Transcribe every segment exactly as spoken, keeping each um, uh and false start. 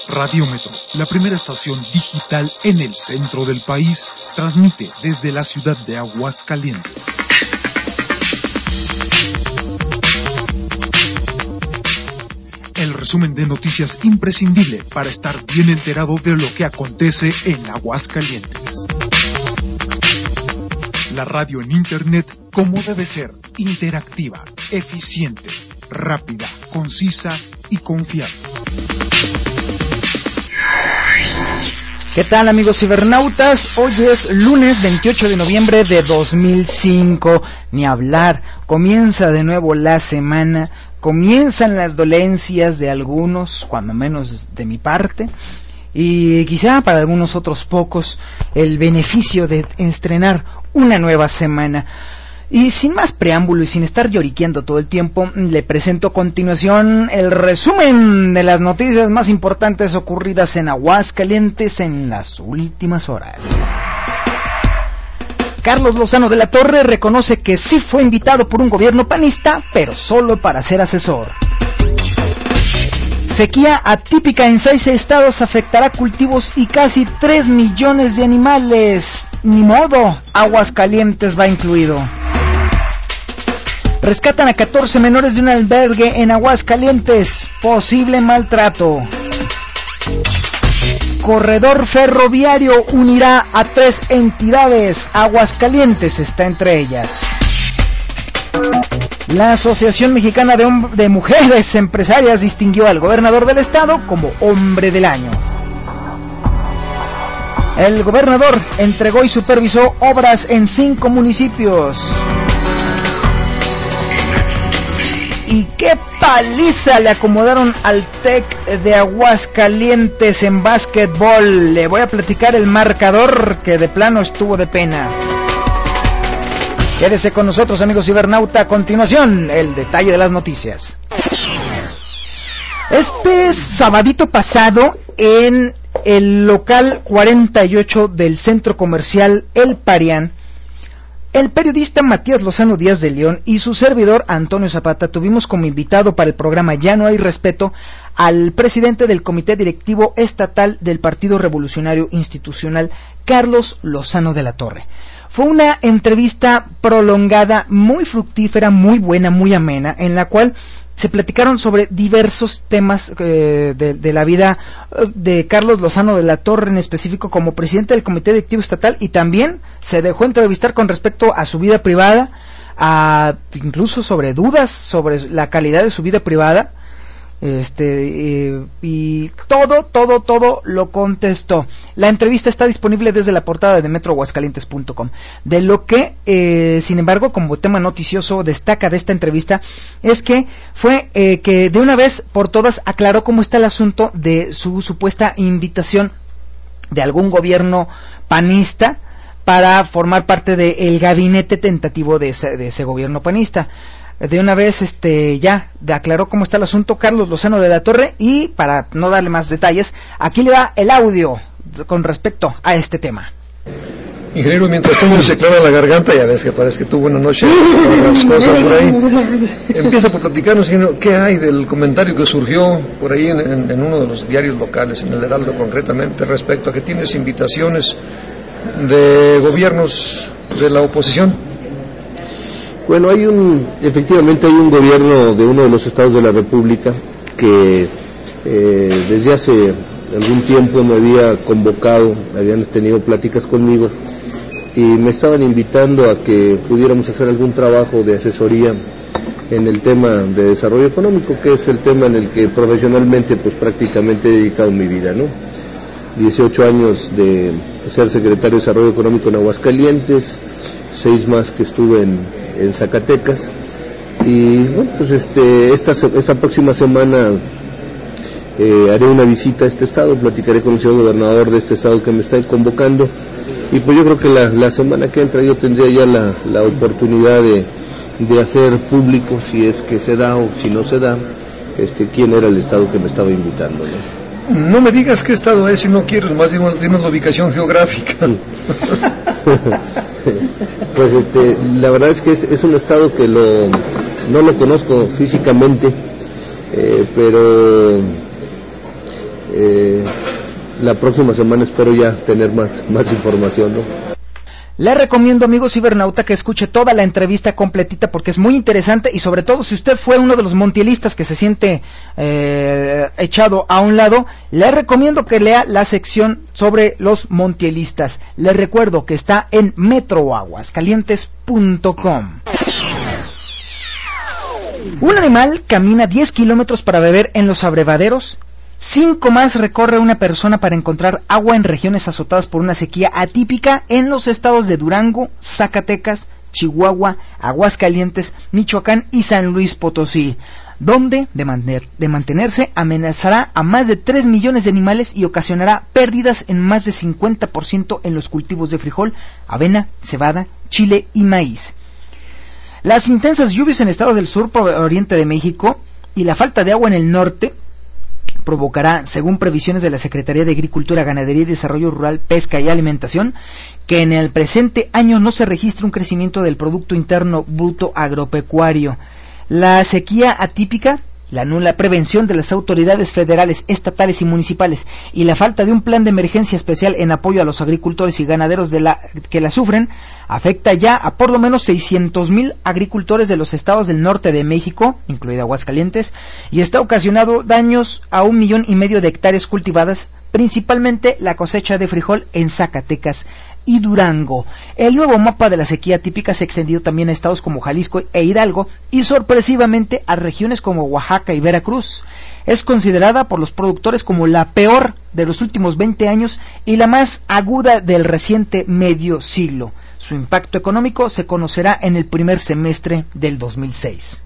Radiómetro, la primera estación digital en el centro del país, transmite desde la ciudad de Aguascalientes. El resumen de noticias imprescindible para estar bien enterado de lo que acontece en Aguascalientes. La radio en internet como debe ser, interactiva, eficiente, rápida, concisa y confiable. ¿Qué tal, amigos cibernautas? Hoy es lunes veintiocho de noviembre de dos mil cinco. Ni hablar, comienza de nuevo la semana, comienzan las dolencias de algunos, cuando menos de mi parte, y quizá para algunos otros pocos el beneficio de estrenar una nueva semana. Y sin más preámbulo y sin estar lloriqueando todo el tiempo, le presento a continuación el resumen de las noticias más importantes ocurridas en Aguascalientes en las últimas horas. Carlos Lozano de la Torre reconoce que sí fue invitado por un gobierno panista, pero solo para ser asesor. Sequía atípica en seis estados afectará cultivos y casi tres millones de animales. Ni modo, Aguascalientes va incluido. Rescatan a catorce menores de un albergue en Aguascalientes. Posible maltrato. Corredor ferroviario unirá a tres entidades. Aguascalientes está entre ellas. La Asociación Mexicana de, Hom- de Mujeres Empresarias distinguió al gobernador del estado como hombre del año. El gobernador entregó y supervisó obras en cinco municipios. Y qué paliza le acomodaron al TEC de Aguascalientes en básquetbol. Le voy a platicar el marcador, que de plano estuvo de pena. Quédese con nosotros, amigos cibernauta. A continuación, el detalle de las noticias. Este sabadito pasado, en el local cuarenta y ocho del centro comercial El Parián, el periodista Matías Lozano Díaz de León y su servidor Antonio Zapata tuvimos como invitado para el programa Ya No Hay Respeto al presidente del Comité Directivo Estatal del Partido Revolucionario Institucional, Carlos Lozano de la Torre. Fue una entrevista prolongada, muy fructífera, muy buena, muy amena, en la cual se platicaron sobre diversos temas eh, de, de la vida de Carlos Lozano de la Torre, en específico como presidente del Comité Directivo Estatal, y también se dejó entrevistar con respecto a su vida privada, a, incluso sobre dudas sobre la calidad de su vida privada, este eh, y todo, todo, todo lo contestó. La entrevista está disponible desde la portada de metro aguascalientes punto com. De lo que, eh, sin embargo, como tema noticioso destaca de esta entrevista, es que fue eh, que de una vez por todas aclaró cómo está el asunto de su supuesta invitación de algún gobierno panista para formar parte del gabinete tentativo de ese, de ese gobierno panista. De una vez este ya aclaró cómo está el asunto Carlos Lozano de la Torre, y para no darle más detalles, aquí le da el audio con respecto a este tema. Ingeniero, mientras tú se aclara la garganta, ya ves que parece que tuvo una noche con las cosas por ahí. Empieza por platicarnos, ingeniero, ¿qué hay del comentario que surgió por ahí en, en, en uno de los diarios locales, en el Heraldo concretamente, respecto a que tienes invitaciones de gobiernos de la oposición? Bueno, hay un, efectivamente hay un gobierno de uno de los estados de la República que eh, desde hace algún tiempo me había convocado, habían tenido pláticas conmigo y me estaban invitando a que pudiéramos hacer algún trabajo de asesoría en el tema de desarrollo económico, que es el tema en el que profesionalmente pues prácticamente he dedicado mi vida, ¿no? dieciocho años de ser secretario de Desarrollo Económico en Aguascalientes, seis más que estuve en, en Zacatecas, y bueno, pues este esta esta próxima semana eh, haré una visita a este estado, platicaré con el señor gobernador de este estado que me está convocando, y pues yo creo que la, la semana que entra yo tendría ya la, la oportunidad de, de hacer público, si es que se da o si no se da, este quién era el estado que me estaba invitando, ¿no? No me digas qué estado es si no quieres, más dinos, dinos la ubicación geográfica. Pues este, la verdad es que es, es un estado que lo no lo conozco físicamente, eh, pero eh, la próxima semana espero ya tener más, más información, ¿no? Le recomiendo, amigo cibernauta, que escuche toda la entrevista completita porque es muy interesante y sobre todo si usted fue uno de los montielistas que se siente eh, echado a un lado, le recomiendo que lea la sección sobre los montielistas. Le recuerdo que está en metro aguascalientes punto com. Un animal camina diez kilómetros para beber en los abrevaderos. Cinco más recorre una persona para encontrar agua en regiones azotadas por una sequía atípica en los estados de Durango, Zacatecas, Chihuahua, Aguascalientes, Michoacán y San Luis Potosí, donde, de, mantener, de mantenerse, amenazará a más de tres millones de animales y ocasionará pérdidas en más de cincuenta por ciento en los cultivos de frijol, avena, cebada, chile y maíz. Las intensas lluvias en estados del sur oriente de México y la falta de agua en el norte provocará, según previsiones de la Secretaría de Agricultura, Ganadería y Desarrollo Rural, Pesca y Alimentación, que en el presente año no se registre un crecimiento del Producto Interno Bruto Agropecuario. La sequía atípica, la nula prevención de las autoridades federales, estatales y municipales y la falta de un plan de emergencia especial en apoyo a los agricultores y ganaderos de la, que la sufren, afecta ya a por lo menos seiscientos mil agricultores de los estados del norte de México, incluida Aguascalientes, y está ocasionando daños a un millón y medio de hectáreas cultivadas, principalmente la cosecha de frijol en Zacatecas y Durango. El nuevo mapa de la sequía típica se ha extendido también a estados como Jalisco e Hidalgo y sorpresivamente a regiones como Oaxaca y Veracruz. Es considerada por los productores como la peor de los últimos veinte años y la más aguda del reciente medio siglo. Su impacto económico se conocerá en el primer semestre del dos mil seis.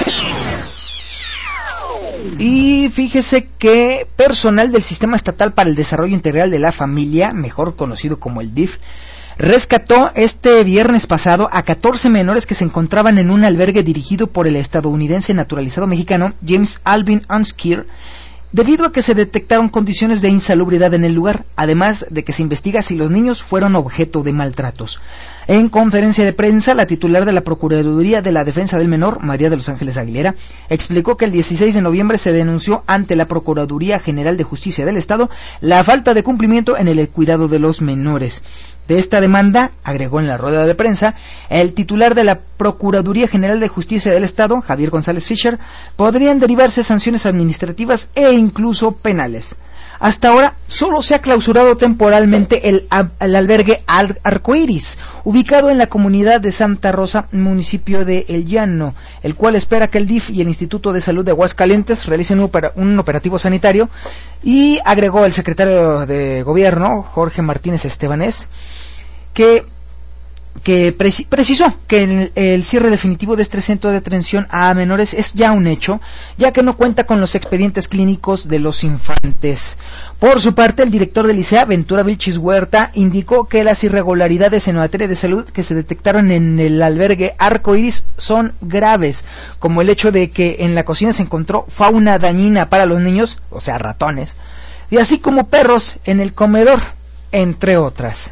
Y fíjese que personal del Sistema Estatal para el Desarrollo Integral de la Familia, mejor conocido como el D I F, rescató este viernes pasado a catorce menores que se encontraban en un albergue dirigido por el estadounidense naturalizado mexicano James Alvin Unskir, debido a que se detectaron condiciones de insalubridad en el lugar, además de que se investiga si los niños fueron objeto de maltratos. En conferencia de prensa, la titular de la Procuraduría de la Defensa del Menor, María de los Ángeles Aguilera, explicó que el dieciséis de noviembre se denunció ante la Procuraduría General de Justicia del Estado la falta de cumplimiento en el cuidado de los menores. De esta demanda, agregó en la rueda de prensa, el titular de la Procuraduría General de Justicia del Estado, Javier González Fischer, podrían derivarse sanciones administrativas e incluso penales. Hasta ahora solo se ha clausurado temporalmente el, el albergue Al Arcoiris, ubicado en la comunidad de Santa Rosa, municipio de El Llano, el cual espera que el D I F y el Instituto de Salud de Aguascalientes realicen un, opera, un operativo sanitario, y agregó el secretario de Gobierno, Jorge Martínez Estebanés, que que preci- precisó que el, el cierre definitivo de este centro de atención a menores es ya un hecho, ya que no cuenta con los expedientes clínicos de los infantes. Por su parte, el director del I C E A, Ventura Vilchis Huerta, indicó que las irregularidades en materia de salud que se detectaron en el albergue Arcoiris son graves, como el hecho de que en la cocina se encontró fauna dañina para los niños, o sea, ratones, y así como perros en el comedor, entre otras.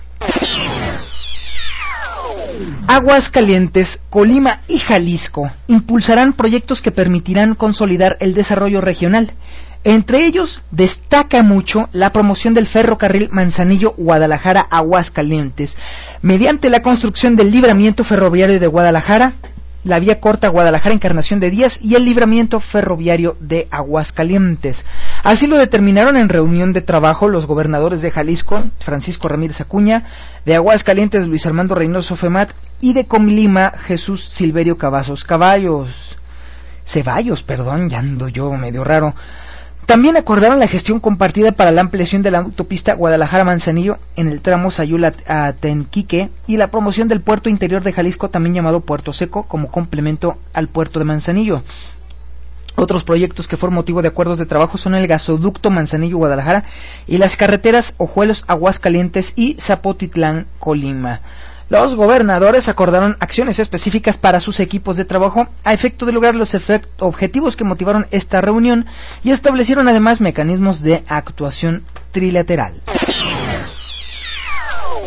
Aguascalientes, Colima y Jalisco impulsarán proyectos que permitirán consolidar el desarrollo regional. Entre ellos, destaca mucho la promoción del ferrocarril Manzanillo-Guadalajara-Aguascalientes, mediante la construcción del libramiento ferroviario de Guadalajara, la vía corta Guadalajara-Encarnación de Díaz y el libramiento ferroviario de Aguascalientes. Así lo determinaron en reunión de trabajo los gobernadores de Jalisco, Francisco Ramírez Acuña, de Aguascalientes, Luis Armando Reynoso Femat, y de Colima, Jesús Silverio Cavazos Caballos. Ceballos, perdón, ya ando yo medio raro. También acordaron la gestión compartida para la ampliación de la autopista Guadalajara-Manzanillo en el tramo Sayula-Tenquique y la promoción del puerto interior de Jalisco, también llamado Puerto Seco, como complemento al puerto de Manzanillo. Otros proyectos que fueron motivo de acuerdos de trabajo son el gasoducto Manzanillo-Guadalajara y las carreteras Ojuelos-Aguascalientes y Zapotitlán-Colima. Los gobernadores acordaron acciones específicas para sus equipos de trabajo a efecto de lograr los efect- objetivos que motivaron esta reunión y establecieron además mecanismos de actuación trilateral.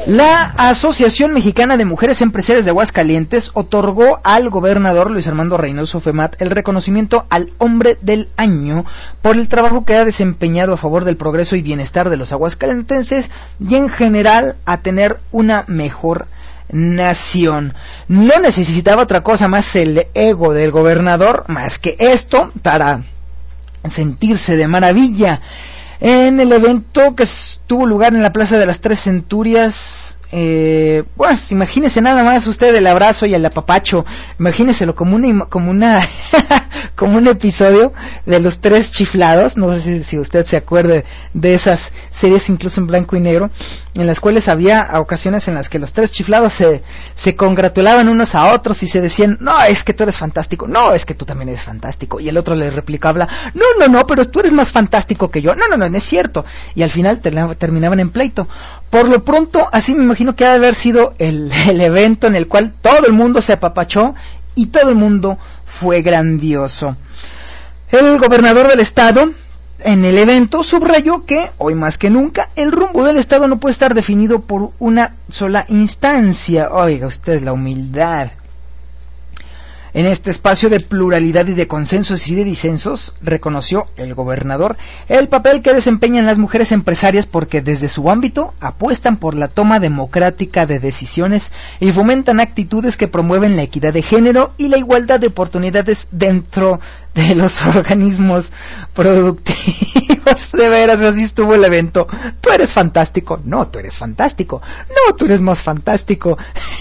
La Asociación Mexicana de Mujeres Empresarias de Aguascalientes otorgó al gobernador Luis Armando Reynoso Femat el reconocimiento al Hombre del Año por el trabajo que ha desempeñado a favor del progreso y bienestar de los aguascalentenses y en general a tener una mejor nación. No necesitaba otra cosa más el ego del gobernador, más que esto, para sentirse de maravilla. En el evento que tuvo lugar en la Plaza de las Tres Centurias, eh, bueno, imagínese nada más usted el abrazo y el apapacho, imagíneselo como una, como una, como un episodio de Los Tres Chiflados, no sé si, si usted se acuerde de esas series incluso en blanco y negro, en las cuales había ocasiones en las que los tres chiflados se, se congratulaban unos a otros y se decían, no, es que tú eres fantástico, no, es que tú también eres fantástico, y el otro le replicaba, no, no, no, pero tú eres más fantástico que yo, no, no, no, no es cierto, y al final terminaban en pleito. Por lo pronto, así me imagino que ha de haber sido el, el evento en el cual todo el mundo se apapachó y todo el mundo fue grandioso. El gobernador del estado, en el evento, subrayó que, hoy más que nunca, el rumbo del estado no puede estar definido por una sola instancia. Oiga usted, la humildad. En este espacio de pluralidad y de consensos y de disensos, reconoció el gobernador el papel que desempeñan las mujeres empresarias porque desde su ámbito apuestan por la toma democrática de decisiones y fomentan actitudes que promueven la equidad de género y la igualdad de oportunidades dentro de los organismos productivos. De veras, así estuvo el evento. Tú eres fantástico. No, tú eres fantástico. No, tú eres más fantástico.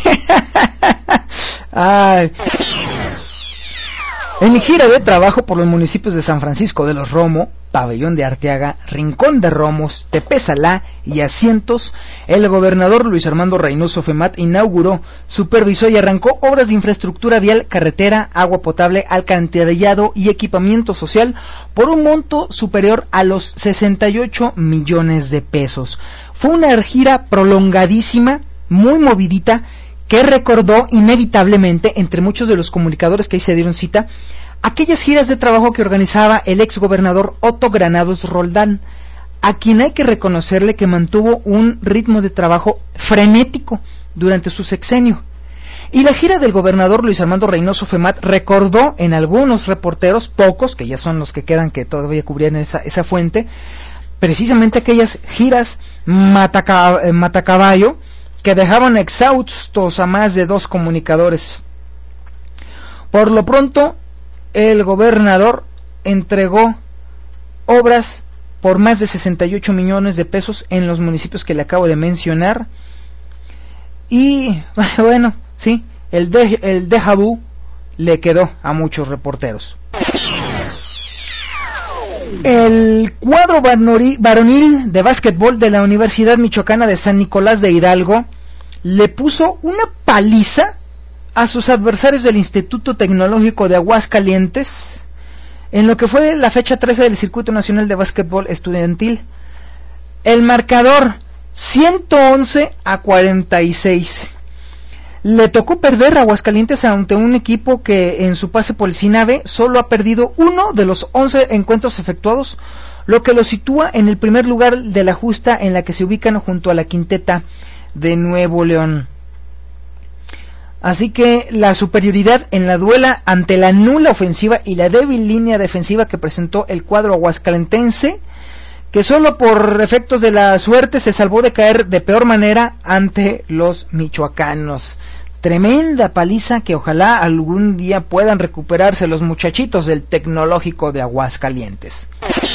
Ay. En gira de trabajo por los municipios de San Francisco de los Romo, Pabellón de Arteaga, Rincón de Romos, Tepesalá y Asientos, el gobernador Luis Armando Reynoso Femat inauguró, supervisó y arrancó obras de infraestructura vial, carretera, agua potable, alcantarillado y equipamiento social por un monto superior a los sesenta y ocho millones de pesos. Fue una gira prolongadísima, muy movidita, que recordó inevitablemente, entre muchos de los comunicadores que ahí se dieron cita, aquellas giras de trabajo que organizaba el ex gobernador Otto Granados Roldán, a quien hay que reconocerle que mantuvo un ritmo de trabajo frenético durante su sexenio. Y la gira del gobernador Luis Armando Reynoso Femat recordó en algunos reporteros, pocos, que ya son los que quedan que todavía cubrían esa, esa fuente, precisamente aquellas giras mataca, eh, matacaballo, que dejaban exhaustos a más de dos comunicadores. Por lo pronto, el gobernador entregó obras por más de sesenta y ocho millones de pesos en los municipios que le acabo de mencionar. Y, bueno, sí, el, de, el déjà vu le quedó a muchos reporteros. El cuadro varonil de básquetbol de la Universidad Michoacana de San Nicolás de Hidalgo le puso una paliza a sus adversarios del Instituto Tecnológico de Aguascalientes en lo que fue la fecha trece del Circuito Nacional de Básquetbol Estudiantil. El marcador ciento once a cuarenta y seis. Le tocó perder a Aguascalientes ante un equipo que en su pase por el CINAVE solo ha perdido uno de los once encuentros efectuados, lo que lo sitúa en el primer lugar de la justa en la que se ubican junto a la quinteta de Nuevo León. Así que la superioridad en la duela ante la nula ofensiva y la débil línea defensiva que presentó el cuadro aguascalentense, que solo por efectos de la suerte se salvó de caer de peor manera ante los michoacanos. Tremenda paliza que ojalá algún día puedan recuperarse los muchachitos del Tecnológico de Aguascalientes.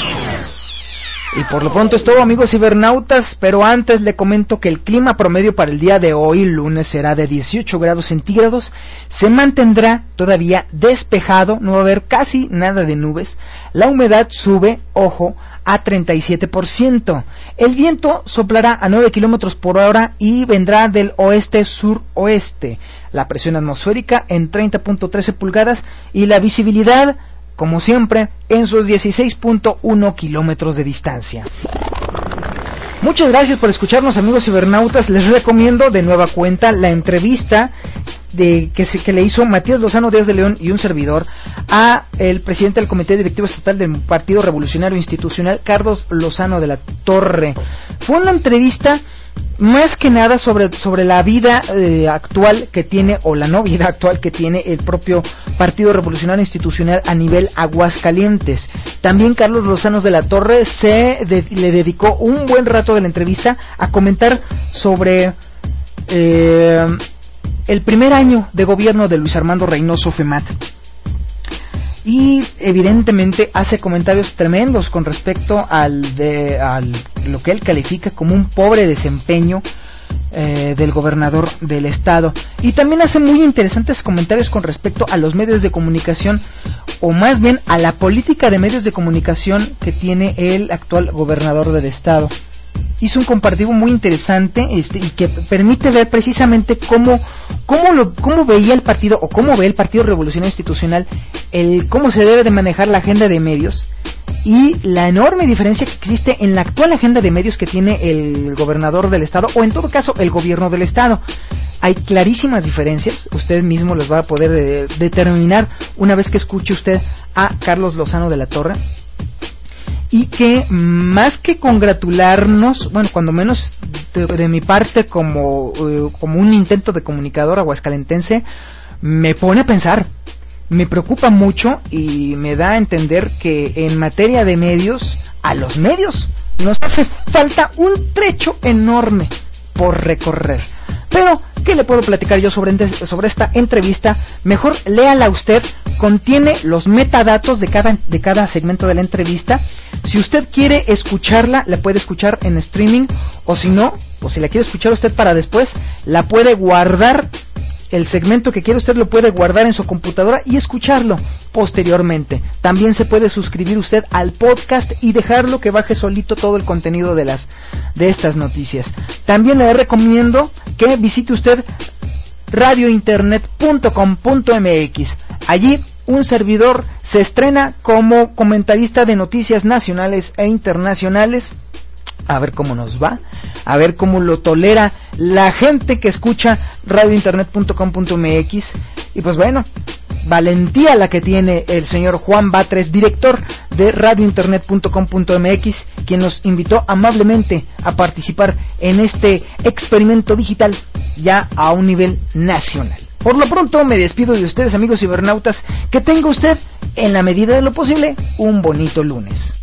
Y por lo pronto es todo, amigos cibernautas, pero antes le comento que el clima promedio para el día de hoy, lunes, será de dieciocho grados centígrados, se mantendrá todavía despejado, no va a haber casi nada de nubes, la humedad sube, ojo, a treinta y siete por ciento, el viento soplará a nueve kilómetros por hora y vendrá del oeste-suroeste, la presión atmosférica en treinta punto trece pulgadas y la visibilidad, como siempre, en sus dieciséis punto uno kilómetros de distancia. Muchas gracias por escucharnos, amigos cibernautas. Les recomiendo de nueva cuenta la entrevista de que, se, que le hizo Matías Lozano Díaz de León y un servidor a el presidente del Comité Directivo Estatal del Partido Revolucionario Institucional, Carlos Lozano de la Torre. Fue una entrevista más que nada sobre, sobre la vida eh, actual que tiene, o la no vida actual que tiene el propio Partido Revolucionario Institucional a nivel Aguascalientes. También Carlos Lozano de la Torre se de, le dedicó un buen rato de la entrevista a comentar sobre eh, el primer año de gobierno de Luis Armando Reynoso Femat. Y evidentemente hace comentarios tremendos con respecto al de al lo que él califica como un pobre desempeño eh, del gobernador del estado, y también hace muy interesantes comentarios con respecto a los medios de comunicación, o más bien a la política de medios de comunicación que tiene el actual gobernador del estado. Hizo un comparativo muy interesante este, y que permite ver precisamente cómo cómo lo cómo veía el partido, o cómo ve el Partido Revolucionario Institucional, el cómo se debe de manejar la agenda de medios, y la enorme diferencia que existe en la actual agenda de medios que tiene el gobernador del estado, o en todo caso el gobierno del estado. Hay clarísimas diferencias, usted mismo los va a poder de, determinar una vez que escuche usted a Carlos Lozano de la Torre. Y que más que congratularnos, bueno, cuando menos de, de mi parte como, uh, como un intento de comunicador aguascalentense, me pone a pensar, me preocupa mucho y me da a entender que en materia de medios, a los medios nos hace falta un trecho enorme por recorrer. Pero, ¿qué le puedo platicar yo sobre, sobre esta entrevista? Mejor léala usted, contiene los metadatos de cada, de cada segmento de la entrevista. Si usted quiere escucharla, la puede escuchar en streaming, o si no, o si la quiere escuchar usted para después, la puede guardar. El segmento que quiere usted lo puede guardar en su computadora y escucharlo posteriormente. También se puede suscribir usted al podcast y dejarlo que baje solito todo el contenido de las de estas noticias. También le recomiendo que visite usted radio internet punto com punto m x. Allí un servidor se estrena como comentarista de noticias nacionales e internacionales. A ver cómo nos va, a ver cómo lo tolera la gente que escucha radio internet punto com punto m x. Y pues bueno, valentía la que tiene el señor Juan Batres, director de radio internet punto com punto m x, quien nos invitó amablemente a participar en este experimento digital ya a un nivel nacional. Por lo pronto me despido de ustedes, amigos cibernautas. Que tenga usted, en la medida de lo posible, un bonito lunes.